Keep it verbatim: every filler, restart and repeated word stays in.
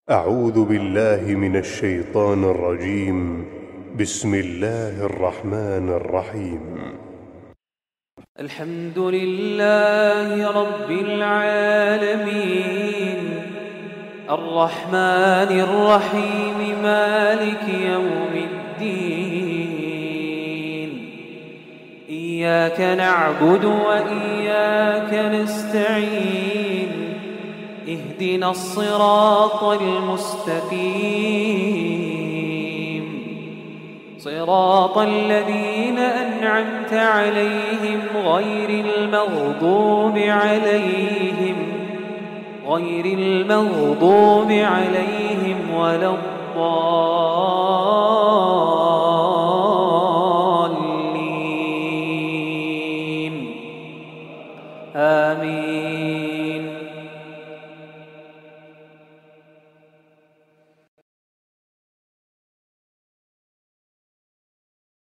أعوذ بالله من الشيطان الرجيم. بسم الله الرحمن الرحيم. الحمد لله رب العالمين الرحمن الرحيم مالك يوم الدين. إياك نعبد وإياك نستعين. اهدنا الصراط المستقيم صراط الذين أنعمت عليهم غير المغضوب عليهم غير المغضوب عليهم ولا الضالين.